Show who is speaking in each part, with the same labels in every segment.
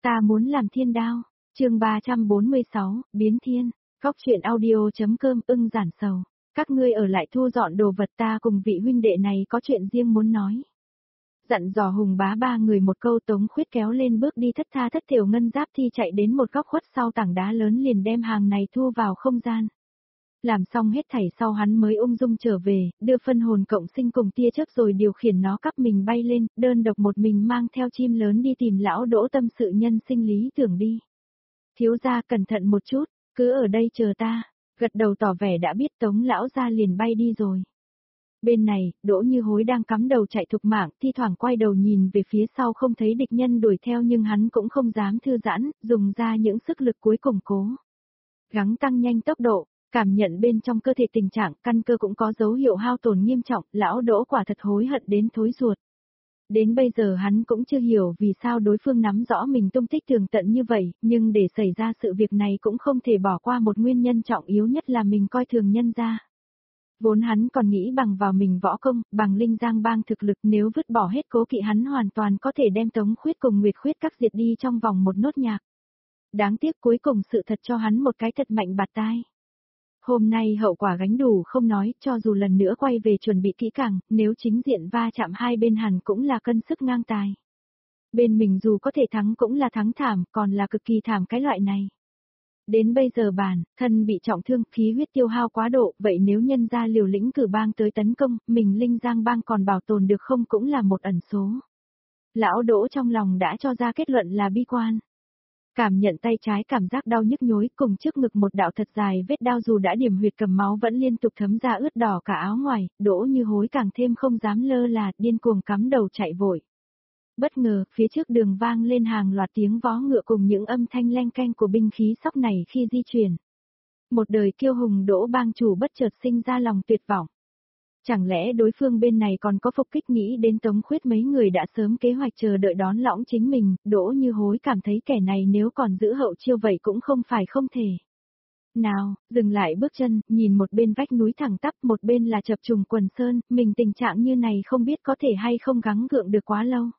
Speaker 1: Ta muốn làm thiên đao. Chương 346, biến thiên. Góc truyện audio.com ưng giản sầu. Các ngươi ở lại thu dọn đồ vật, ta cùng vị huynh đệ này có chuyện riêng muốn nói. Dặn dò Hùng Bá ba người một câu, Tống Khuyết kéo lên bước đi thất tha thất thểu ngân giáp thi chạy đến một góc khuất sau tảng đá lớn liền đem hàng này thu vào không gian. Làm xong hết thảy sau hắn mới ung dung trở về, đưa phân hồn cộng sinh cùng tia chớp rồi điều khiển nó cắp mình bay lên, đơn độc một mình mang theo chim lớn đi tìm lão Đỗ tâm sự nhân sinh lý tưởng đi. Thiếu gia cẩn thận một chút, cứ ở đây chờ ta, gật đầu tỏ vẻ đã biết. Tống lão gia liền bay đi rồi. Bên này, Đỗ Như Hối đang cắm đầu chạy thục mạng, thi thoảng quay đầu nhìn về phía sau không thấy địch nhân đuổi theo nhưng hắn cũng không dám thư giãn, dùng ra những sức lực cuối cùng cố gắng tăng nhanh tốc độ. Cảm nhận bên trong cơ thể tình trạng căn cơ cũng có dấu hiệu hao tổn nghiêm trọng, lão Đỗ quả thật hối hận đến thối ruột. Đến bây giờ hắn cũng chưa hiểu vì sao đối phương nắm rõ mình tung tích tường tận như vậy, nhưng để xảy ra sự việc này cũng không thể bỏ qua một nguyên nhân trọng yếu nhất là mình coi thường nhân gia. Vốn hắn còn nghĩ bằng vào mình võ công, bằng Linh Giang Bang thực lực, nếu vứt bỏ hết cố kỵ hắn hoàn toàn có thể đem Tống Khuyết cùng Nguyệt Khuyết các diệt đi trong vòng một nốt nhạc. Đáng tiếc cuối cùng sự thật cho hắn một cái thật mạnh bạt tai. Hôm nay hậu quả gánh đủ không nói, cho dù lần nữa quay về chuẩn bị kỹ càng, nếu chính diện va chạm hai bên hẳn cũng là cân sức ngang tài. Bên mình dù có thể thắng cũng là thắng thảm, còn là cực kỳ thảm cái loại này. Đến bây giờ bản thân bị trọng thương, khí huyết tiêu hao quá độ, vậy nếu nhân ra liều lĩnh cử bang tới tấn công, mình Linh Giang Bang còn bảo tồn được không cũng là một ẩn số. Lão Đỗ trong lòng đã cho ra kết luận là bi quan. Cảm nhận tay trái cảm giác đau nhức nhối, cùng trước ngực một đạo thật dài vết đao dù đã điểm huyệt cầm máu vẫn liên tục thấm ra ướt đỏ cả áo ngoài, Đỗ Như Hối càng thêm không dám lơ là, điên cuồng cắm đầu chạy vội. Bất ngờ, phía trước đường vang lên hàng loạt tiếng vó ngựa cùng những âm thanh leng keng của binh khí sóc này khi di chuyển. Một đời kiêu hùng Đỗ bang chủ bất chợt sinh ra lòng tuyệt vọng. Chẳng lẽ đối phương bên này còn có phục kích, nghĩ đến Tống Khuyết mấy người đã sớm kế hoạch chờ đợi đón lõng chính mình, Đỗ Như Hối cảm thấy kẻ này nếu còn giữ hậu chiêu vậy cũng không phải không thể. Nào, dừng lại bước chân, nhìn một bên vách núi thẳng tắp, một bên là chập trùng quần sơn, mình tình trạng như này không biết có thể hay không gắng gượng được quá lâu.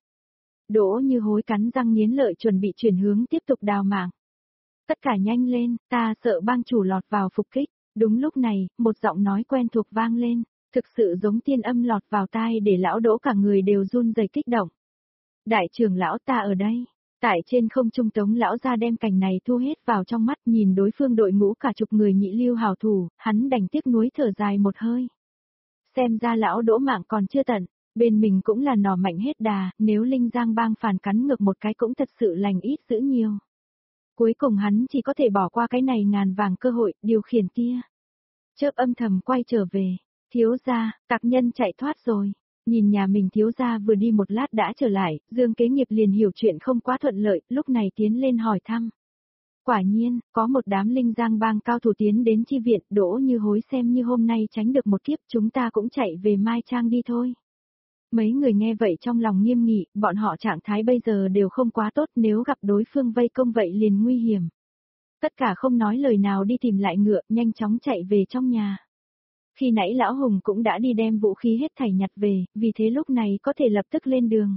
Speaker 1: Đỗ Như Hối cắn răng nghiến lợi chuẩn bị chuyển hướng tiếp tục đào mạng. Tất cả nhanh lên, ta sợ bang chủ lọt vào phục kích. Đúng lúc này, một giọng nói quen thuộc vang lên. Thực sự giống tiên âm lọt vào tai để lão Đỗ cả người đều run rẩy kích động. Đại trưởng lão, ta ở đây. Tại trên không trung Tống lão ra đem cảnh này thu hết vào trong mắt, nhìn đối phương đội ngũ cả chục người nhị lưu hào thủ, hắn đành tiếc nuối thở dài một hơi. Xem ra lão Đỗ mạng còn chưa tận, bên mình cũng là nỏ mạnh hết đà, nếu Linh Giang Bang phản cắn ngược một cái cũng thật sự lành ít dữ nhiều. Cuối cùng hắn chỉ có thể bỏ qua cái này ngàn vàng cơ hội, điều khiển kia. Chớp âm thầm quay trở về. Thiếu gia, tặc nhân chạy thoát rồi. Nhìn nhà mình thiếu gia vừa đi một lát đã trở lại, Dương Kế Nghiệp liền hiểu chuyện không quá thuận lợi, lúc này tiến lên hỏi thăm. Quả nhiên, có một đám Linh Giang Bang cao thủ tiến đến chi viện, Đỗ Như Hối xem như hôm nay tránh được một kiếp, chúng ta cũng chạy về Mai Trang đi thôi. Mấy người nghe vậy trong lòng nghiêm nghị, bọn họ trạng thái bây giờ đều không quá tốt, nếu gặp đối phương vây công vậy liền nguy hiểm. Tất cả không nói lời nào đi tìm lại ngựa, nhanh chóng chạy về trong nhà. Khi nãy lão Hùng cũng đã đi đem vũ khí hết thảy nhặt về, vì thế lúc này có thể lập tức lên đường.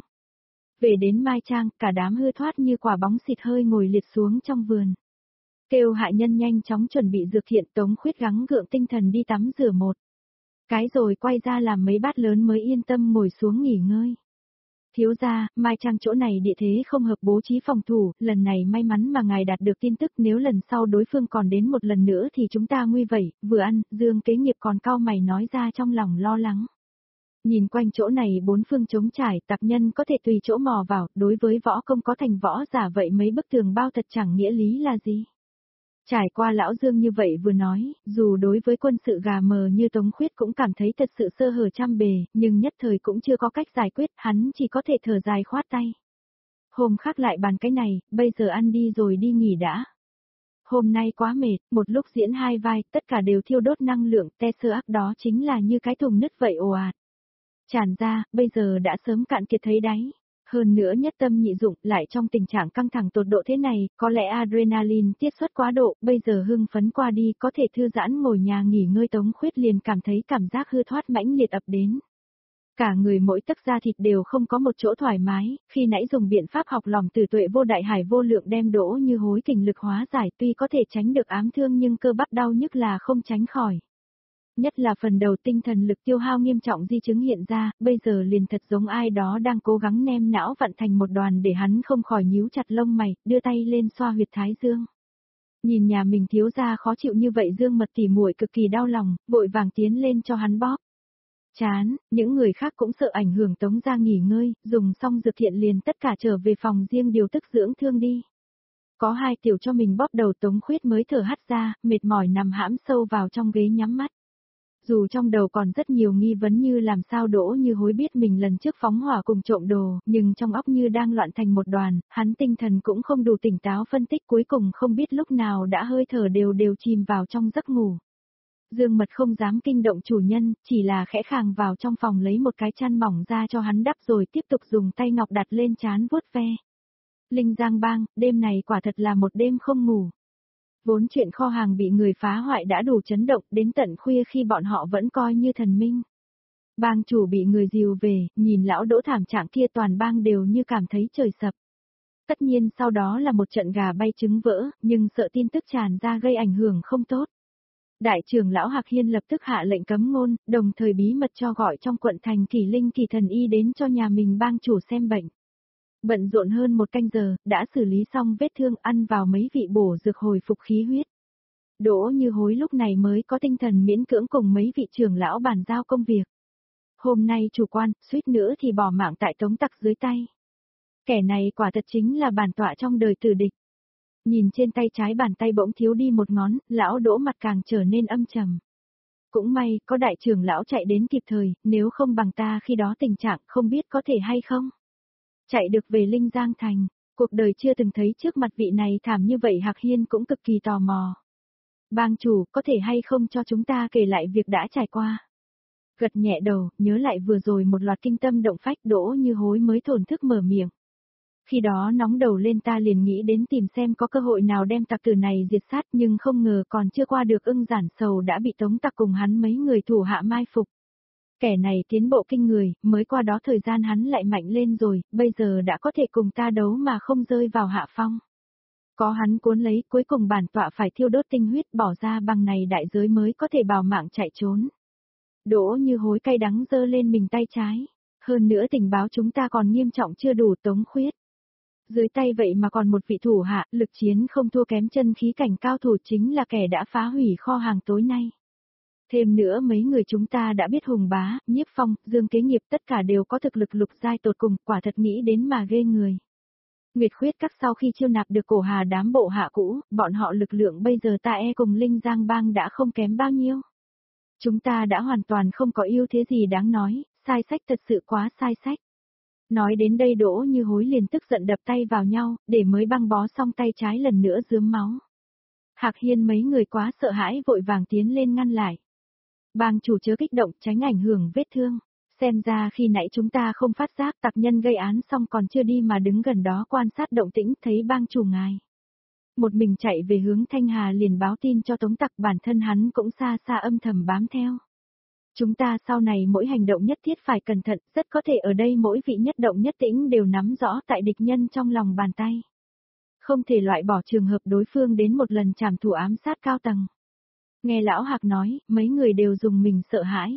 Speaker 1: Về đến Mai Trang, cả đám hư thoát như quả bóng xịt hơi ngồi liệt xuống trong vườn. Kêu hạ nhân nhanh chóng chuẩn bị dược thiện. Tống Khuyết gắng gượng tinh thần đi tắm rửa một cái rồi quay ra làm mấy bát lớn mới yên tâm ngồi xuống nghỉ ngơi. Thiếu gia, Mai Trang chỗ này địa thế không hợp bố trí phòng thủ, lần này may mắn mà ngài đạt được tin tức, nếu lần sau đối phương còn đến một lần nữa thì chúng ta nguy vậy. Vừa ăn, Dương Kế Nghiệp còn cau mày nói ra trong lòng lo lắng. Nhìn quanh chỗ này bốn phương trống trải, tặc nhân có thể tùy chỗ mò vào, đối với võ công có thành võ giả vậy mấy bức tường bao thật chẳng nghĩa lý là gì. Trải qua lão Dương như vậy vừa nói, dù đối với quân sự gà mờ như Tống Khuyết cũng cảm thấy thật sự sơ hở trăm bề, nhưng nhất thời cũng chưa có cách giải quyết, hắn chỉ có thể thở dài khoát tay. Hôm khác lại bàn cái này, bây giờ ăn đi rồi đi nghỉ đã. Hôm nay quá mệt, một lúc diễn hai vai, tất cả đều thiêu đốt năng lượng, te sơ ác đó chính là như cái thùng nứt vậy ồ ạt. Tràn ra, bây giờ đã sớm cạn kiệt thấy đáy. Hơn nữa nhất tâm nhị dụng, lại trong tình trạng căng thẳng tột độ thế này, có lẽ adrenaline tiết xuất quá độ, bây giờ hưng phấn qua đi có thể thư giãn ngồi nhà nghỉ ngơi. Tống Khuyết liền cảm thấy cảm giác hư thoát mãnh liệt ập đến. Cả người mỗi tấc da thịt đều không có một chỗ thoải mái, khi nãy dùng biện pháp học lòng từ tuệ vô đại hải vô lượng đem Đỗ Như Hối kình lực hóa giải, tuy có thể tránh được ám thương nhưng cơ bắp đau nhức là không tránh khỏi. Nhất là phần đầu tinh thần lực tiêu hao nghiêm trọng di chứng hiện ra, bây giờ liền thật giống ai đó đang cố gắng nem não vặn thành một đoàn để hắn không khỏi nhíu chặt lông mày, đưa tay lên xoa huyệt thái dương. Nhìn nhà mình thiếu gia khó chịu như vậy, Dương Mật tỉ muội cực kỳ đau lòng, vội vàng tiến lên cho hắn bóp. Chán, những người khác cũng sợ ảnh hưởng Tống gia nghỉ ngơi, dùng xong dược thiện liền tất cả trở về phòng riêng điều tức dưỡng thương đi. Có hai tiểu cho mình bóp đầu, Tống Khuyết mới thở hắt ra, mệt mỏi nằm hãm sâu vào trong ghế nhắm mắt. Dù trong đầu còn rất nhiều nghi vấn như làm sao Đỗ Như Hối biết mình lần trước phóng hỏa cùng trộm đồ, nhưng trong óc như đang loạn thành một đoàn, hắn tinh thần cũng không đủ tỉnh táo phân tích, cuối cùng không biết lúc nào đã hơi thở đều chìm vào trong giấc ngủ. Dương Mật không dám kinh động chủ nhân, chỉ là khẽ khàng vào trong phòng lấy một cái chăn mỏng ra cho hắn đắp rồi tiếp tục dùng tay ngọc đặt lên trán vuốt ve. Linh Giang Bang, đêm này quả thật là một đêm không ngủ. Vốn chuyện kho hàng bị người phá hoại đã đủ chấn động, đến tận khuya khi bọn họ vẫn coi như thần minh. Bang chủ bị người dìu về, nhìn lão Đỗ thảm trạng kia toàn bang đều như cảm thấy trời sập. Tất nhiên sau đó là một trận gà bay trứng vỡ, nhưng sợ tin tức tràn ra gây ảnh hưởng không tốt. Đại trưởng lão Hạc Hiên lập tức hạ lệnh cấm ngôn, đồng thời bí mật cho gọi trong quận thành Kỳ Linh Kỳ Thần Y đến cho nhà mình bang chủ xem bệnh. Bận rộn hơn một canh giờ, đã xử lý xong vết thương, ăn vào mấy vị bổ dược hồi phục khí huyết. Đỗ Như Hối lúc này mới có tinh thần miễn cưỡng cùng mấy vị trưởng lão bàn giao công việc. Hôm nay chủ quan, suýt nữa thì bỏ mạng tại Tống Tặc dưới tay. Kẻ này quả thật chính là bản tọa trong đời tử địch. Nhìn trên tay trái bàn tay bỗng thiếu đi một ngón, lão Đỗ mặt càng trở nên âm trầm. Cũng may, có đại trưởng lão chạy đến kịp thời, nếu không bằng ta khi đó tình trạng không biết có thể hay không. Chạy được về Linh Giang Thành, cuộc đời chưa từng thấy trước mặt vị này thảm như vậy, Hạc Hiên cũng cực kỳ tò mò. Bang chủ, có thể hay không cho chúng ta kể lại việc đã trải qua? Gật nhẹ đầu, nhớ lại vừa rồi một loạt kinh tâm động phách, Đỗ Như Hối mới thổn thức mở miệng. Khi đó nóng đầu lên ta liền nghĩ đến tìm xem có cơ hội nào đem tặc tử này diệt sát, nhưng không ngờ còn chưa qua được Ưng Giản Sầu đã bị Tống Tặc cùng hắn mấy người thủ hạ mai phục. Kẻ này tiến bộ kinh người, mới qua đó thời gian hắn lại mạnh lên rồi, bây giờ đã có thể cùng ta đấu mà không rơi vào hạ phong. Có hắn cuốn lấy, cuối cùng bản tọa phải thiêu đốt tinh huyết, bỏ ra bằng này đại giới mới có thể bảo mạng chạy trốn. Đỗ Như Hối cay đắng giơ lên mình tay trái. Hơn nữa tình báo chúng ta còn nghiêm trọng chưa đủ, Tống Khuyết. Dưới tay vậy mà còn một vị thủ hạ, lực chiến không thua kém chân khí cảnh cao thủ, chính là kẻ đã phá hủy kho hàng tối nay. Thêm nữa mấy người chúng ta đã biết Hùng Bá, Nhiếp Phong, Dương Kế Nghiệp tất cả đều có thực lực lục giai tột cùng, quả thật nghĩ đến mà ghê người. Nguyệt Khuyết Các sau khi chiêu nạp được Cổ Hà đám bộ hạ cũ, bọn họ lực lượng bây giờ ta cùng Linh Giang Bang đã không kém bao nhiêu. Chúng ta đã hoàn toàn không có ưu thế gì đáng nói, sai sách thật sự quá sai sách. Nói đến đây Đỗ Như Hối liền tức giận đập tay vào nhau, để mới băng bó xong tay trái lần nữa rướm máu. Hạc Hiên mấy người quá sợ hãi vội vàng tiến lên ngăn lại. Bang chủ chớ kích động, tránh ảnh hưởng vết thương. Xem ra khi nãy chúng ta không phát giác, tặc nhân gây án xong còn chưa đi mà đứng gần đó quan sát động tĩnh, thấy bang chủ ngài. Một mình chạy về hướng Thanh Hà liền báo tin cho Tống Tặc, bản thân hắn cũng xa xa âm thầm bám theo. Chúng ta sau này mỗi hành động nhất thiết phải cẩn thận, rất có thể ở đây mỗi vị nhất động nhất tĩnh đều nắm rõ tại địch nhân trong lòng bàn tay. Không thể loại bỏ trường hợp đối phương đến một lần trảm thủ ám sát cao tầng. Nghe lão Hạc nói, mấy người đều dùng mình sợ hãi.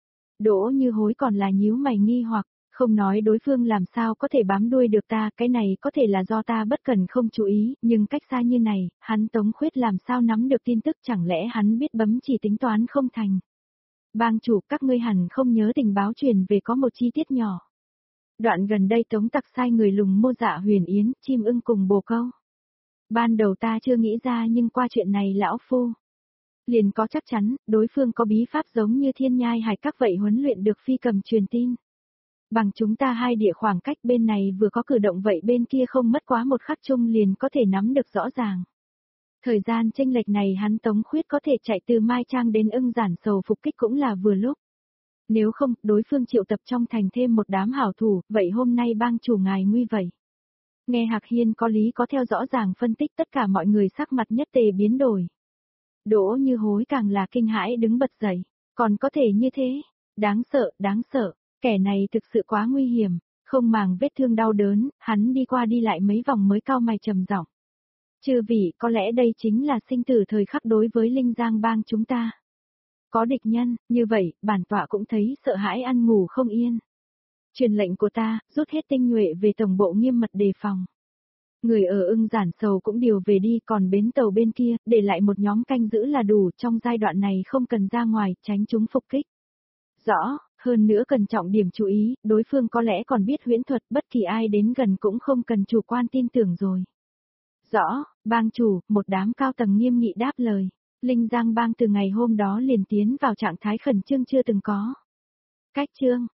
Speaker 1: Đỗ Như Hối còn là nhíu mày nghi hoặc, không nói đối phương làm sao có thể bám đuôi được ta, cái này có thể là do ta bất cần không chú ý, nhưng cách xa như này, hắn Tống Khuyết làm sao nắm được tin tức, chẳng lẽ hắn biết bấm chỉ tính toán không thành. Bang chủ, các ngươi hẳn không nhớ tình báo truyền về có một chi tiết nhỏ. Đoạn gần đây Tống Tặc sai người lùng Mô Dạ Huyền Yến, Chim Ưng cùng Bồ Câu. Ban đầu ta chưa nghĩ ra nhưng qua chuyện này lão phu liền có chắc chắn, đối phương có bí pháp giống như Thiên Nhai Hải Các vậy huấn luyện được phi cầm truyền tin. Bằng chúng ta hai địa khoảng cách bên này vừa có cử động vậy bên kia không mất quá một khắc chung liền có thể nắm được rõ ràng. Thời gian chênh lệch này hắn Tống Khuyết có thể chạy từ Mai Trang đến Ưng Giản Sầu phục kích cũng là vừa lúc. Nếu không, đối phương triệu tập trong thành thêm một đám hảo thủ, vậy hôm nay bang chủ ngài nguy vậy. Nghe Hạc Hiên có lý có theo rõ ràng phân tích, tất cả mọi người sắc mặt nhất tề biến đổi. Đỗ Như Hối càng là kinh hãi đứng bật dậy, còn có thể như thế, đáng sợ, đáng sợ. Kẻ này thực sự quá nguy hiểm, không màng vết thương đau đớn, hắn đi qua đi lại mấy vòng mới cau mày trầm giọng. Chư vị, có lẽ đây chính là sinh tử thời khắc đối với Linh Giang bang chúng ta. Có địch nhân, như vậy, bản tọa cũng thấy sợ hãi ăn ngủ không yên. Truyền lệnh của ta, rút hết tinh nhuệ về tổng bộ nghiêm mật đề phòng. Người ở Ưng Giản Sầu cũng điều về đi, còn bến tàu bên kia, để lại một nhóm canh giữ là đủ, trong giai đoạn này không cần ra ngoài, tránh chúng phục kích. Rõ, hơn nữa cần trọng điểm chú ý, đối phương có lẽ còn biết huyễn thuật, bất kỳ ai đến gần cũng không cần chủ quan tin tưởng rồi. Rõ, bang chủ, một đám cao tầng nghiêm nghị đáp lời. Linh Giang bang từ ngày hôm đó liền tiến vào trạng thái khẩn trương chưa từng có. Cách chương